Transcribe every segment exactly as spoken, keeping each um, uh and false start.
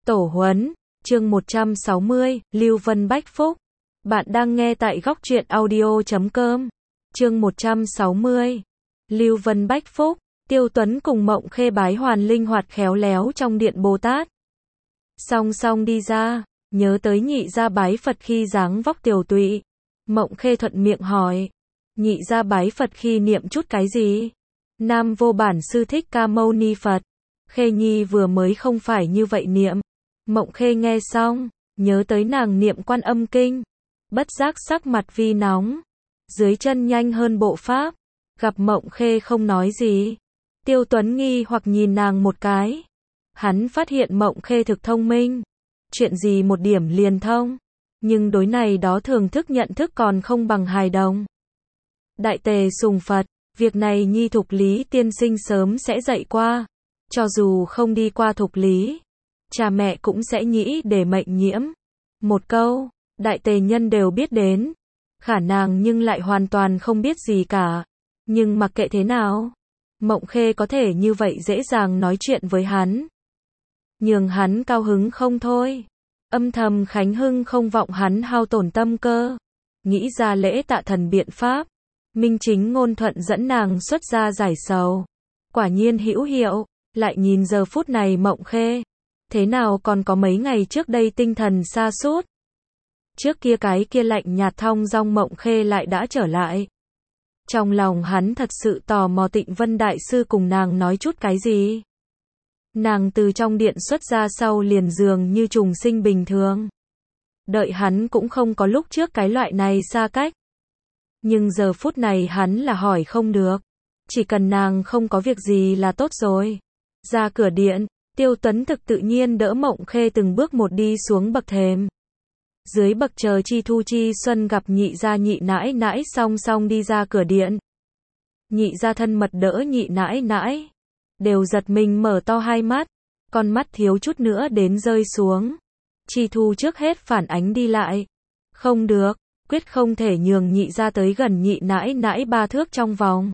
Tổ huấn, chương một trăm sáu mươi, Lưu Vân Bách Phúc. Bạn đang nghe tại góc truyện audio chấm com. Chương một trăm sáu mươi. Lưu Vân Bách Phúc, Tiêu Tuấn cùng Mộng Khê bái hoàn linh hoạt khéo léo trong điện Bồ Tát. Song song đi ra, nhớ tới nhị gia bái Phật khi dáng vóc tiều tụy. Mộng Khê thuận miệng hỏi, nhị gia bái Phật khi niệm chút cái gì? Nam Vô Bản Sư Thích Ca Mâu Ni Phật. Khê Nhi vừa mới không phải như vậy niệm. Mộng Khê nghe xong, nhớ tới nàng niệm Quan Âm Kinh, bất giác sắc mặt vi nóng, dưới chân nhanh hơn bộ pháp. Gặp Mộng Khê không nói gì, Tiêu Tuấn nghi hoặc nhìn nàng một cái. Hắn phát hiện Mộng Khê thực thông minh, chuyện gì một điểm liền thông, nhưng đối này đó thường thức nhận thức còn không bằng hài đồng. Đại tề sùng Phật, việc này nhi Thục Lý tiên sinh sớm sẽ dạy qua, cho dù không đi qua Thục Lý, cha mẹ cũng sẽ nghĩ để mệnh nhiễm. Một câu, đại tề nhân đều biết đến, khả nàng nhưng lại hoàn toàn không biết gì cả. Nhưng mặc kệ thế nào, Mộng Khê có thể như vậy dễ dàng nói chuyện với hắn, nhường hắn cao hứng không thôi. Âm thầm khánh hưng không vọng hắn hao tổn tâm cơ, nghĩ ra lễ tạ thần biện pháp, minh chính ngôn thuận dẫn nàng xuất ra giải sầu. Quả nhiên hữu hiệu, lại nhìn giờ phút này Mộng Khê, thế nào còn có mấy ngày trước đây tinh thần sa sút. Trước kia cái kia lạnh nhạt thong dong Mộng Khê lại đã trở lại. Trong lòng hắn thật sự tò mò Tịnh Vân Đại Sư cùng nàng nói chút cái gì. Nàng từ trong điện xuất ra sau liền dường như trùng sinh bình thường. Đợi hắn cũng không có lúc trước cái loại này xa cách. Nhưng giờ phút này hắn là hỏi không được. Chỉ cần nàng không có việc gì là tốt rồi. Ra cửa điện, Tiêu Tuấn thực tự nhiên đỡ Mộng Khê từng bước một đi xuống bậc thềm. Dưới bậc chờ Chi Thu Chi Xuân gặp nhị gia nhị nãi nãi song song đi ra cửa điện. Nhị gia thân mật đỡ nhị nãi nãi, đều giật mình mở to hai mắt, con mắt thiếu chút nữa đến rơi xuống. Chi Thu trước hết phản ánh đi lại. Không được, quyết không thể nhường nhị gia tới gần nhị nãi nãi ba thước trong vòng,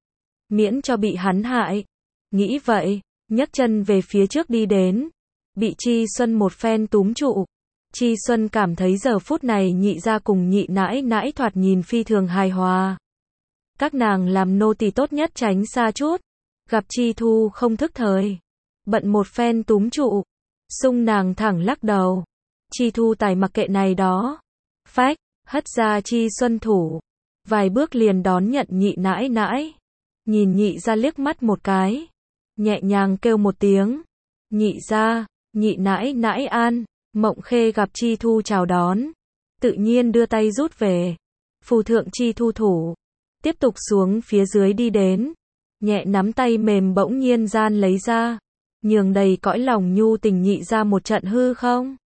miễn cho bị hắn hại. Nghĩ vậy, nhấc chân về phía trước đi đến, bị Chi Xuân một phen túm trụ. Chi Xuân cảm thấy giờ phút này nhị gia cùng nhị nãi nãi thoạt nhìn phi thường hài hòa. Các nàng làm nô tỳ tốt nhất tránh xa chút. Gặp Chi Thu không thức thời, bận một phen túm trụ, xung nàng thẳng lắc đầu. Chi Thu tài mặc kệ này đó, phách, hất ra Chi Xuân thủ, vài bước liền đón nhận nhị nãi nãi. Nhìn nhị gia liếc mắt một cái, nhẹ nhàng kêu một tiếng, nhị gia, nhị nãi nãi an. Mộng Khê gặp Chi Thu chào đón, tự nhiên đưa tay rút về, phù thượng Chi Thu thủ, tiếp tục xuống phía dưới đi đến, nhẹ nắm tay mềm bỗng nhiên gian lấy ra, nhường đầy cõi lòng nhu tình nhị ra một trận hư không.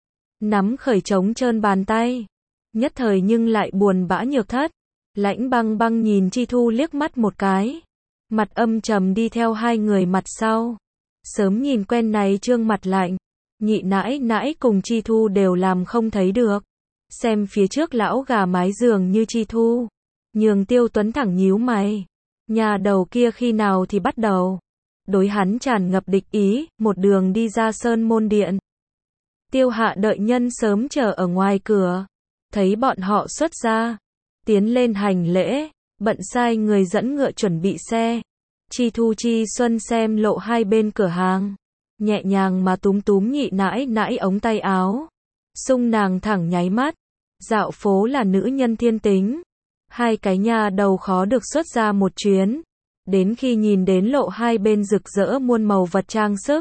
Nắm khởi trống trơn bàn tay, nhất thời nhưng lại buồn bã nhược thất, lãnh băng băng nhìn Chi Thu liếc mắt một cái, mặt âm trầm đi theo hai người mặt sau. Sớm nhìn quen này trương mặt lạnh, nhị nãi nãi cùng Chi Thu đều làm không thấy được. Xem phía trước lão gà mái giường như Chi Thu, nhường Tiêu Tuấn thẳng nhíu mày. Nhà đầu kia khi nào thì bắt đầu đối hắn tràn ngập địch ý, một đường đi ra sơn môn điện. Tiêu Hạ đợi nhân sớm chờ ở ngoài cửa, thấy bọn họ xuất ra, tiến lên hành lễ, bận sai người dẫn ngựa chuẩn bị xe. Chi Thu Chi Xuân xem lộ hai bên cửa hàng, nhẹ nhàng mà túm túm nhị nãi nãi ống tay áo, xung nàng thẳng nháy mắt. Dạo phố là nữ nhân thiên tính, hai cái nhà đầu khó được xuất ra một chuyến, đến khi nhìn đến lộ hai bên rực rỡ muôn màu vật trang sức,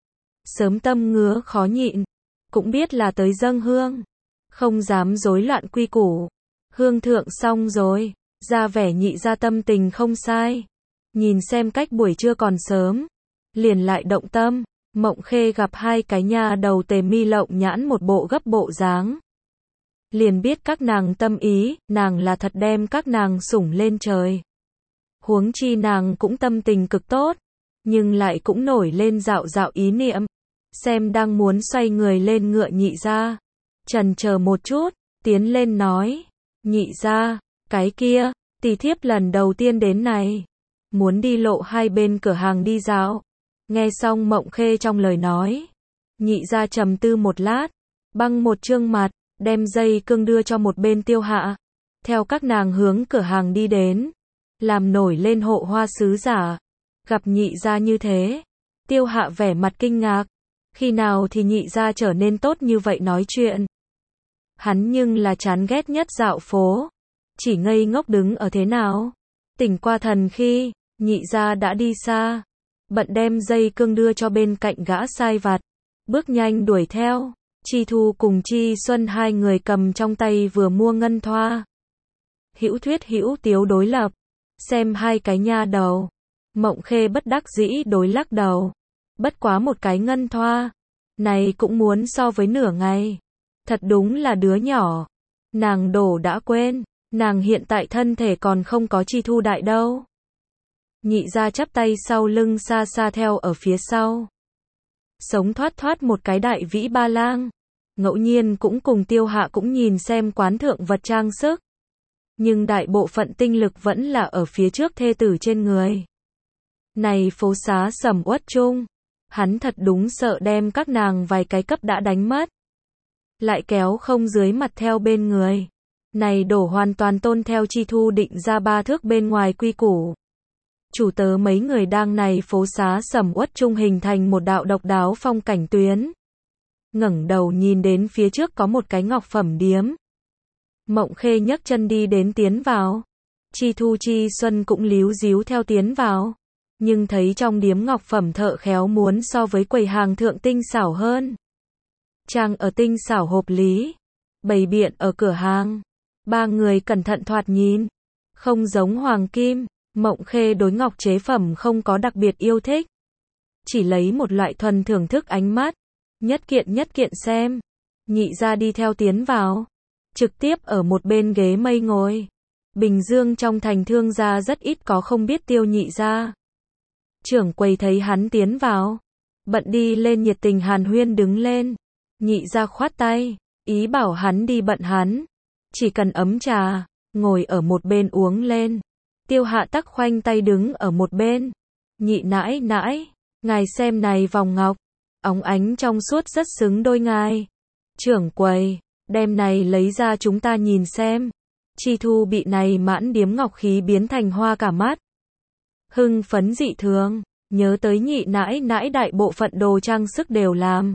sớm tâm ngứa khó nhịn, cũng biết là tới dâng hương, không dám rối loạn quy củ. Hương thượng xong rồi, ra vẻ nhị ra tâm tình không sai, nhìn xem cách buổi trưa còn sớm, liền lại động tâm. Mộng Khê gặp hai cái nhà đầu tề mi lộng nhãn một bộ gấp bộ dáng, liền biết các nàng tâm ý, nàng là thật đem các nàng sủng lên trời. Huống chi nàng cũng tâm tình cực tốt, nhưng lại cũng nổi lên dạo dạo ý niệm, xem đang muốn xoay người lên ngựa nhị gia, chần chờ một chút, tiến lên nói, nhị gia, cái kia, tỳ thiếp lần đầu tiên đến này, muốn đi lộ hai bên cửa hàng đi dạo. Nghe xong Mộng Khê trong lời nói, Nhị gia trầm tư một lát, băng một trương mặt, đem dây cương đưa cho một bên Tiêu Hạ. Theo các nàng hướng cửa hàng đi đến, làm nổi lên hộ hoa sứ giả. Gặp nhị gia như thế, Tiêu Hạ vẻ mặt kinh ngạc. Khi nào thì nhị gia trở nên tốt như vậy nói chuyện. Hắn nhưng là chán ghét nhất dạo phố. Chỉ ngây ngốc đứng ở thế nào. Tỉnh qua thần khi, nhị gia đã đi xa. Bận đem dây cương đưa cho bên cạnh gã sai vặt. Bước nhanh đuổi theo. Chi Thu cùng Chi Xuân hai người cầm trong tay vừa mua ngân thoa. Hữu thuyết hữu tiếu đối lập. Xem hai cái nha đầu. Mộng Khê bất đắc dĩ đối lắc đầu. Bất quá một cái ngân thoa. Này cũng muốn so với nửa ngày. Thật đúng là đứa nhỏ. Nàng đổ đã quên. Nàng hiện tại thân thể còn không có Chi Thu đại đâu. Nhị gia chắp tay sau lưng xa xa theo ở phía sau. Sống thoát thoát một cái đại vĩ ba lang. Ngẫu nhiên cũng cùng Tiêu Hạ cũng nhìn xem quán thượng vật trang sức. Nhưng đại bộ phận tinh lực vẫn là ở phía trước thê tử trên người. Này phố xá sầm uất chung. Hắn thật đúng sợ đem các nàng vài cái cấp đã đánh mất. Lại kéo không dưới mặt theo bên người. Này đổ hoàn toàn tôn theo Chi Thu định ra ba thước bên ngoài quy củ. Chủ tớ mấy người đang này phố xá sầm uất chung hình thành một đạo độc đáo phong cảnh tuyến. Ngẩng đầu nhìn đến phía trước có một cái ngọc phẩm điếm. Mộng Khê nhấc chân đi đến tiến vào. Chi Thu Chi Xuân cũng líu díu theo tiến vào. Nhưng thấy trong điếm ngọc phẩm thợ khéo muốn so với quầy hàng thượng tinh xảo hơn. Trang ở tinh xảo hộp lý. Bày biện ở cửa hàng. Ba người cẩn thận thoạt nhìn. Không giống hoàng kim. Mộng Khê đối ngọc chế phẩm không có đặc biệt yêu thích. Chỉ lấy một loại thuần thưởng thức ánh mắt. Nhất kiện nhất kiện xem. Nhị gia đi theo tiến vào. Trực tiếp ở một bên ghế mây ngồi. Bình Dương trong thành thương gia rất ít có không biết Tiêu nhị gia. Trưởng quầy thấy hắn tiến vào. Bận đi lên nhiệt tình hàn huyên đứng lên. Nhị gia khoát tay. Ý bảo hắn đi bận hắn. Chỉ cần ấm trà. Ngồi ở một bên uống lên. Tiêu Hạ tắc khoanh tay đứng ở một bên. Nhị nãi nãi. Ngài xem này vòng ngọc. Óng ánh trong suốt rất xứng đôi ngài. Trưởng quầy. Đem này lấy ra chúng ta nhìn xem. Chi Thu bị này mãn điếm ngọc khí biến thành hoa cả mắt. Hưng phấn dị thường. Nhớ tới nhị nãi nãi đại bộ phận đồ trang sức đều làm.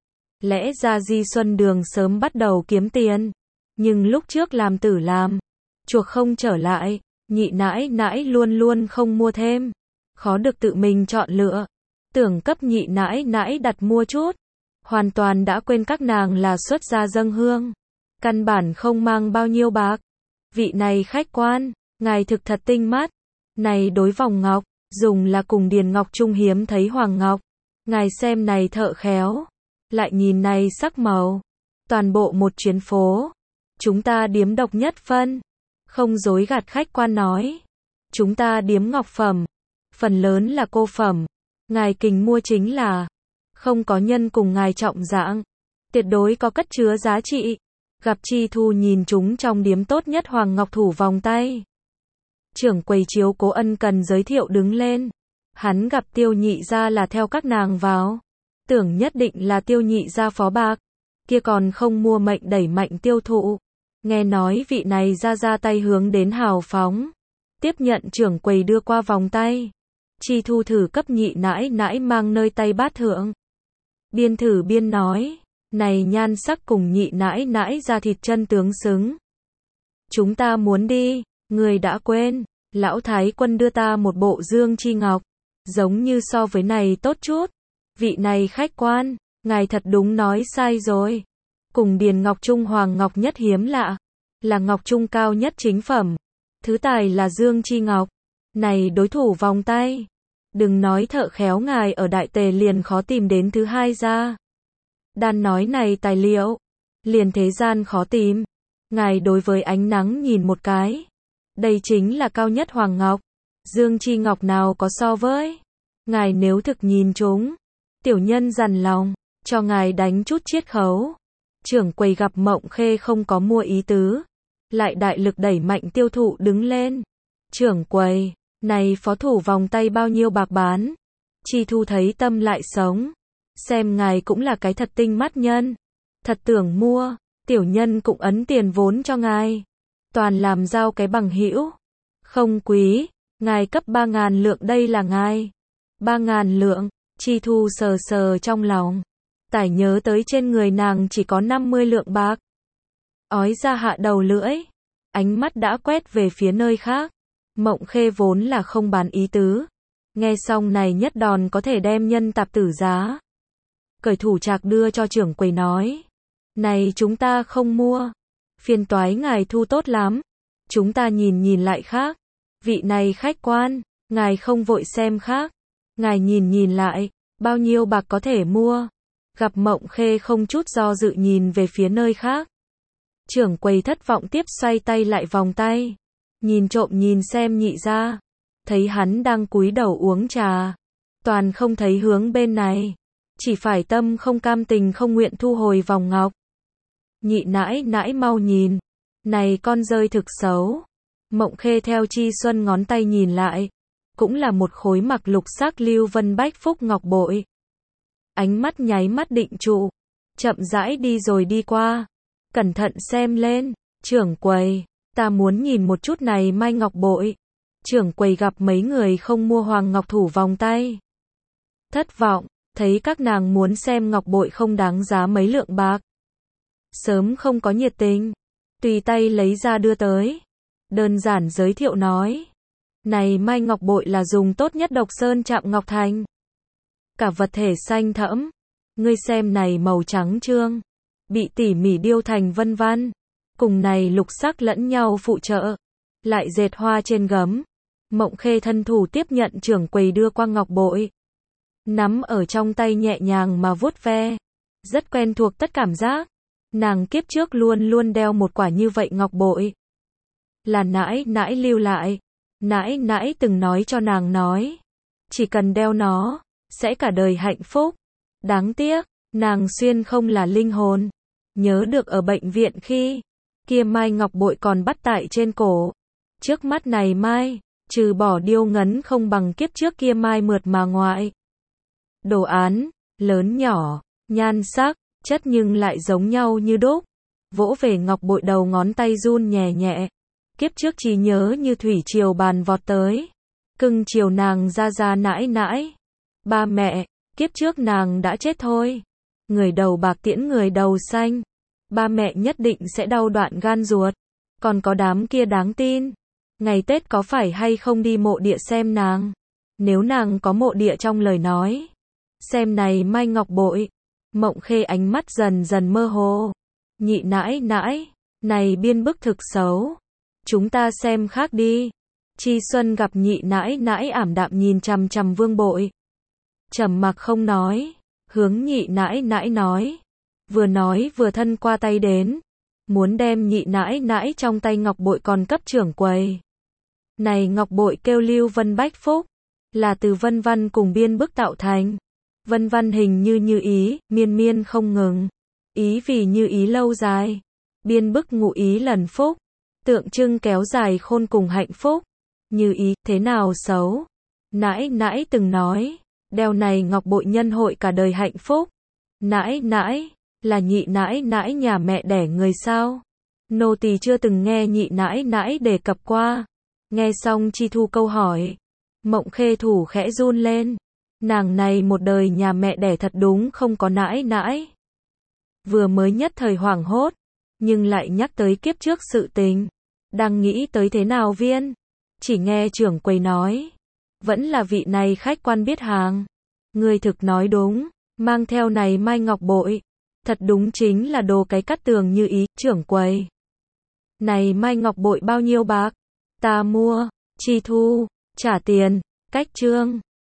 Lẽ ra Di Xuân Đường sớm bắt đầu kiếm tiền. Nhưng lúc trước làm tử làm. Chuộc không trở lại. Nhị nãi nãi luôn luôn không mua thêm. Khó được tự mình chọn lựa. Tưởng cấp nhị nãi nãi đặt mua chút. Hoàn toàn đã quên các nàng là xuất gia dâng hương. Căn bản không mang bao nhiêu bạc. Vị này khách quan. Ngài thực thật tinh mắt. Này đối vòng ngọc. Dùng là cùng điền ngọc trung hiếm thấy hoàng ngọc. Ngài xem này thợ khéo. Lại nhìn này sắc màu. Toàn bộ một chuyến phố. Chúng ta điếm độc nhất phân. Không dối gạt khách quan nói. Chúng ta điếm ngọc phẩm. Phần lớn là cô phẩm. Ngài kình mua chính là. Không có nhân cùng ngài trọng dạng. Tuyệt đối có cất chứa giá trị. Gặp Chi Thu nhìn chúng trong điếm tốt nhất hoàng ngọc thủ vòng tay. Trưởng quầy chiếu cố ân cần giới thiệu đứng lên. Hắn gặp Tiêu nhị gia là theo các nàng vào. Tưởng nhất định là Tiêu nhị gia phó bạc. Kia còn không mua mệnh đẩy mạnh tiêu thụ. Nghe nói vị này ra ra tay hướng đến hào phóng. Tiếp nhận trưởng quầy đưa qua vòng tay. Chi Thu thử cấp nhị nãi nãi mang nơi tay bát thượng. Biên thử biên nói. Này nhan sắc cùng nhị nãi nãi ra thịt chân tướng xứng. Chúng ta muốn đi. Người đã quên. Lão Thái Quân đưa ta một bộ dương chi ngọc. Giống như so với này tốt chút. Vị này khách quan. Ngài thật đúng nói sai rồi. Cùng điền ngọc trung hoàng ngọc nhất hiếm lạ. Là ngọc trung cao nhất chính phẩm. Thứ tài là dương chi ngọc. Này đối thủ vòng tay. Đừng nói thợ khéo ngài ở Đại Tề liền khó tìm đến thứ hai ra. Đan nói này tài liệu. Liền thế gian khó tìm. Ngài đối với ánh nắng nhìn một cái. Đây chính là cao nhất hoàng ngọc. Dương chi ngọc nào có so với. Ngài nếu thực nhìn chúng. Tiểu nhân dằn lòng. Cho ngài đánh chút chiết khấu. Trưởng quầy gặp Mộng Khê không có mua ý tứ. Lại đại lực đẩy mạnh tiêu thụ đứng lên. Trưởng quầy. Này phó thủ vòng tay bao nhiêu bạc bán. Chi Thu thấy tâm lại sống. xem ngài cũng là cái thật tinh mắt nhân. Thật tưởng mua, tiểu nhân cũng ấn tiền vốn cho ngài. Toàn làm giao cái bằng hữu. Không quý, ngài cấp ba ngàn lượng đây là ngài. Ba ngàn lượng, Chi Thu sờ sờ trong lòng. Tải nhớ tới trên người nàng chỉ có năm mươi lượng bạc. Ói ra hạ đầu lưỡi. Ánh mắt đã quét về phía nơi khác. Mộng Khê vốn là không bán ý tứ. Nghe xong này nhất đòn có thể đem nhân tạp tử giá. Cởi thủ trạc đưa cho trưởng quầy nói. Này chúng ta không mua. Phiền toái ngài thu tốt lắm. Chúng ta nhìn nhìn lại khác. Vị này khách quan, ngài không vội xem khác. Ngài nhìn nhìn lại, bao nhiêu bạc có thể mua. Gặp Mộng Khê không chút do dự nhìn về phía nơi khác. Trưởng quầy thất vọng tiếp xoay tay lại vòng tay. Nhìn trộm nhìn xem nhị ra. Thấy hắn đang cúi đầu uống trà. Toàn không thấy hướng bên này. Chỉ phải tâm không cam tình không nguyện thu hồi vòng ngọc. Nhị nãi nãi mau nhìn. Này con rơi thực xấu. Mộng Khê theo Chi Xuân ngón tay nhìn lại. Cũng là một khối mặc lục sắc Lưu Vân Bách Phúc ngọc bội. Ánh mắt nháy mắt định trụ. Chậm rãi đi rồi đi qua. Cẩn thận xem lên. Trưởng quầy, ta muốn nhìn một chút này mai ngọc bội. Trưởng quầy gặp mấy người không mua hoàng ngọc thủ vòng tay. Thất vọng, thấy các nàng muốn xem ngọc bội không đáng giá mấy lượng bạc. Sớm không có nhiệt tình. Tùy tay lấy ra đưa tới. Đơn giản giới thiệu nói. Này mai ngọc bội là dùng tốt nhất độc sơn chạm ngọc thành. Cả vật thể xanh thẫm. Ngươi xem này màu trắng trương. Bị tỉ mỉ điêu thành vân văn. Cùng này lục sắc lẫn nhau phụ trợ. Lại dệt hoa trên gấm. Mộng Khê thân thủ tiếp nhận trưởng quầy đưa qua ngọc bội. Nắm ở trong tay nhẹ nhàng mà vuốt ve. Rất quen thuộc tất cảm giác. Nàng kiếp trước luôn luôn đeo một quả như vậy ngọc bội. Là nãi nãi lưu lại. Nãi nãi từng nói cho nàng nói. Chỉ cần đeo nó, sẽ cả đời hạnh phúc. Đáng tiếc, nàng xuyên không là linh hồn. Nhớ được ở bệnh viện khi, kia mai ngọc bội còn bắt tại trên cổ. Trước mắt này mai, trừ bỏ điêu ngấn không bằng kiếp trước kia mai mượt mà ngoại. Đồ án, lớn nhỏ, nhan sắc, chất nhưng lại giống nhau như đúc. Vỗ về ngọc bội đầu ngón tay run nhẹ nhẹ. Kiếp trước chỉ nhớ như thủy triều bàn vọt tới. Cưng chiều nàng ra ra nãi nãi. Ba mẹ, kiếp trước nàng đã chết thôi. Người đầu bạc tiễn người đầu xanh. Ba mẹ nhất định sẽ đau đoạn gan ruột. Còn có đám kia đáng tin. Ngày Tết có phải hay không đi mộ địa xem nàng? Nếu nàng có mộ địa trong lời nói. Xem này mai ngọc bội. Mộng Khê ánh mắt dần dần mơ hồ. Nhị nãi nãi, này biên bức thực xấu. Chúng ta xem khác đi. Chi Xuân gặp nhị nãi nãi ảm đạm nhìn chằm chằm vương bội. Trầm mặc không nói. Hướng nhị nãi nãi nói. Vừa nói vừa thân qua tay đến. Muốn đem nhị nãi nãi trong tay ngọc bội còn cấp trưởng quầy. Này ngọc bội kêu Lưu Vân Bách Phúc. Là từ vân văn cùng biên bức tạo thành. Vân văn hình như như ý, miên miên không ngừng. Ý vì như ý lâu dài. Biên bức ngụ ý lần phúc. Tượng trưng kéo dài khôn cùng hạnh phúc. Như ý, thế nào xấu? Nãi nãi từng nói. Đeo này ngọc bội nhân hội cả đời hạnh phúc. Nãi nãi, là nhị nãi nãi nhà mẹ đẻ người sao? Nô tỳ chưa từng nghe nhị nãi nãi đề cập qua. Nghe xong Chi Thu câu hỏi. Mộng Khê thủ khẽ run lên. Nàng này một đời nhà mẹ đẻ thật đúng không có nãi nãi. Vừa mới nhất thời hoảng hốt. Nhưng lại nhắc tới kiếp trước sự tình. Đang nghĩ tới thế nào viên. Chỉ nghe trưởng quầy nói. Vẫn là vị này khách quan biết hàng. Người thực nói đúng. Mang theo này mai ngọc bội. Thật đúng chính là đồ cái cắt tường như ý. Trưởng quầy. Này mai ngọc bội bao nhiêu bạc? Ta mua. Chi Thu. Trả tiền. Cách trương.